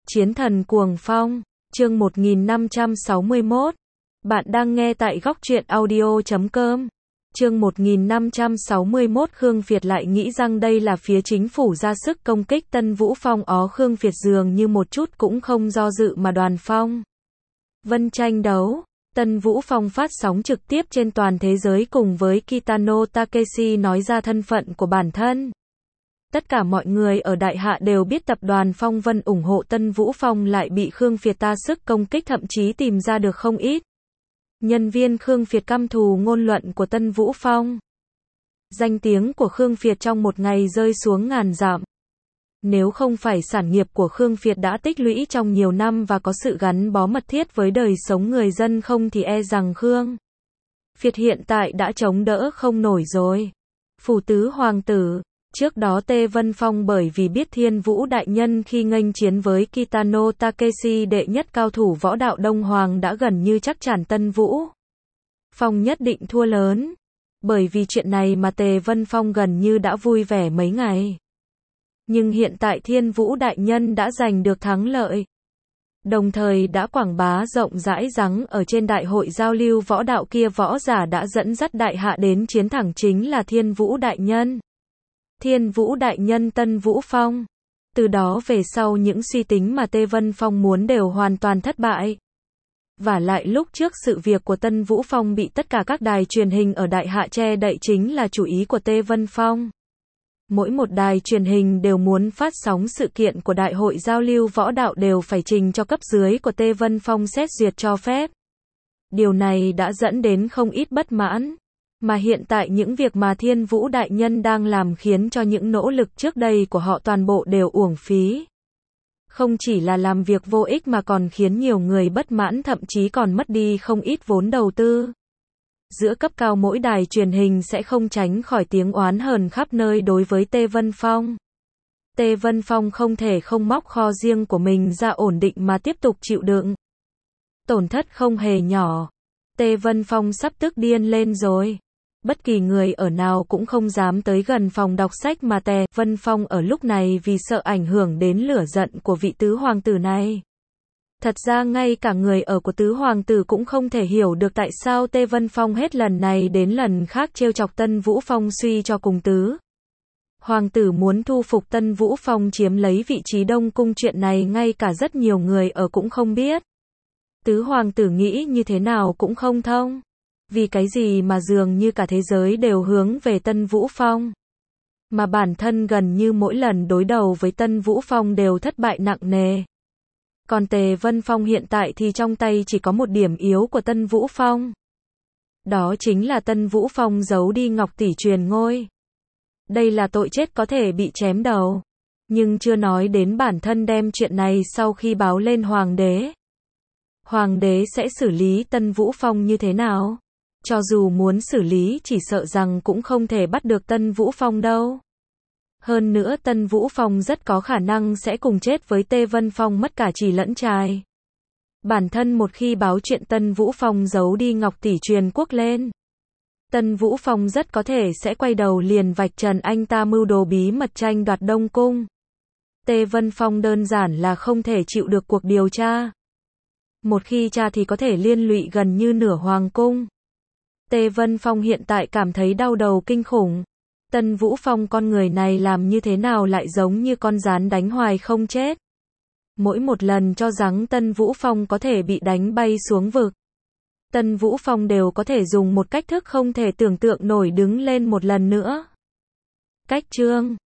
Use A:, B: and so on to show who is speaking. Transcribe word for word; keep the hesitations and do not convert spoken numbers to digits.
A: Chiến thần cuồng phong, chương một nghìn năm trăm sáu mươi mốt. Bạn đang nghe tại góc truyện audio chấm com. Chương một nghìn năm trăm sáu mươi mốt. Khương Việt lại nghĩ rằng đây là phía chính phủ ra sức công kích Tân Vũ Phong. Ó, Khương Việt dường như một chút cũng không do dự mà Đoàn Phong Vân tranh đấu. Tân Vũ Phong phát sóng trực tiếp trên toàn thế giới cùng với Kitano Takeshi nói ra thân phận của bản thân. Tất cả mọi người ở Đại Hạ đều biết tập đoàn Phong Vân ủng hộ Tân Vũ Phong lại bị Khương Việt ta sức công kích, thậm chí tìm ra được không ít nhân viên Khương Việt căm thù ngôn luận của Tân Vũ Phong. Danh tiếng của Khương Việt trong một ngày rơi xuống ngàn dặm. Nếu không phải sản nghiệp của Khương Việt đã tích lũy trong nhiều năm và có sự gắn bó mật thiết với đời sống người dân không thì e rằng Khương Việt hiện tại đã chống đỡ không nổi rồi. Phủ tứ hoàng tử. Trước đó Tê Vân Phong bởi vì biết Thiên Vũ đại nhân khi nghênh chiến với Kitano Takeshi, đệ nhất cao thủ võ đạo Đông Hoàng, đã gần như chắc chắn Tân Vũ Phong nhất định thua lớn. Bởi vì chuyện này mà Tề Vân Phong gần như đã vui vẻ mấy ngày. Nhưng hiện tại Thiên Vũ đại nhân đã giành được thắng lợi, đồng thời đã quảng bá rộng rãi rằng ở trên đại hội giao lưu võ đạo kia võ giả đã dẫn dắt Đại Hạ đến chiến thắng chính là Thiên Vũ đại nhân. Thiên Vũ đại nhân Tân Vũ Phong. Từ đó về sau những suy tính mà Tê Vân Phong muốn đều hoàn toàn thất bại. Và lại lúc trước sự việc của Tân Vũ Phong bị tất cả các đài truyền hình ở Đại Hạ che đậy chính là chủ ý của Tê Vân Phong. Mỗi một đài truyền hình đều muốn phát sóng sự kiện của đại hội giao lưu võ đạo đều phải trình cho cấp dưới của Tê Vân Phong xét duyệt cho phép. Điều này đã dẫn đến không ít bất mãn. Mà hiện tại những việc mà Thiên Vũ đại nhân đang làm khiến cho những nỗ lực trước đây của họ toàn bộ đều uổng phí. Không chỉ là làm việc vô ích mà còn khiến nhiều người bất mãn, thậm chí còn mất đi không ít vốn đầu tư. Giữa cấp cao mỗi đài truyền hình sẽ không tránh khỏi tiếng oán hờn khắp nơi đối với Tê Vân Phong. Tê Vân Phong không thể không móc kho riêng của mình ra ổn định mà tiếp tục chịu đựng. Tổn thất không hề nhỏ. Tê Vân Phong sắp tức điên lên rồi. Bất kỳ người ở nào cũng không dám tới gần phòng đọc sách mà Tề Vân Phong ở lúc này vì sợ ảnh hưởng đến lửa giận của vị tứ hoàng tử này. Thật ra ngay cả người ở của tứ hoàng tử cũng không thể hiểu được tại sao Tê Vân Phong hết lần này đến lần khác trêu chọc Tân Vũ Phong, suy cho cùng tứ hoàng tử muốn thu phục Tân Vũ Phong chiếm lấy vị trí Đông Cung, chuyện này ngay cả rất nhiều người ở cũng không biết. Tứ hoàng tử nghĩ như thế nào cũng không thông. Vì cái gì mà dường như cả thế giới đều hướng về Tân Vũ Phong. Mà bản thân gần như mỗi lần đối đầu với Tân Vũ Phong đều thất bại nặng nề. Còn Tề Vân Phong hiện tại thì trong tay chỉ có một điểm yếu của Tân Vũ Phong. Đó chính là Tân Vũ Phong giấu đi ngọc tỷ truyền ngôi. Đây là tội chết có thể bị chém đầu. Nhưng chưa nói đến bản thân đem chuyện này sau khi báo lên hoàng đế. Hoàng đế sẽ xử lý Tân Vũ Phong như thế nào? Cho dù muốn xử lý chỉ sợ rằng cũng không thể bắt được Tân Vũ Phong đâu. Hơn nữa Tân Vũ Phong rất có khả năng sẽ cùng chết với Tê Vân Phong, mất cả trì lẫn trài. Bản thân một khi báo chuyện Tân Vũ Phong giấu đi ngọc tỷ truyền quốc lên, Tân Vũ Phong rất có thể sẽ quay đầu liền vạch trần anh ta mưu đồ bí mật tranh đoạt Đông Cung. Tê Vân Phong đơn giản là không thể chịu được cuộc điều tra. Một khi tra thì có thể liên lụy gần như nửa hoàng cung. Tê Vân Phong hiện tại cảm thấy đau đầu kinh khủng. Tân Vũ Phong con người này làm như thế nào lại giống như con gián đánh hoài không chết. Mỗi một lần cho rằng Tân Vũ Phong có thể bị đánh bay xuống vực, Tân Vũ Phong đều có thể dùng một cách thức không thể tưởng tượng nổi đứng lên một lần nữa. Cách chương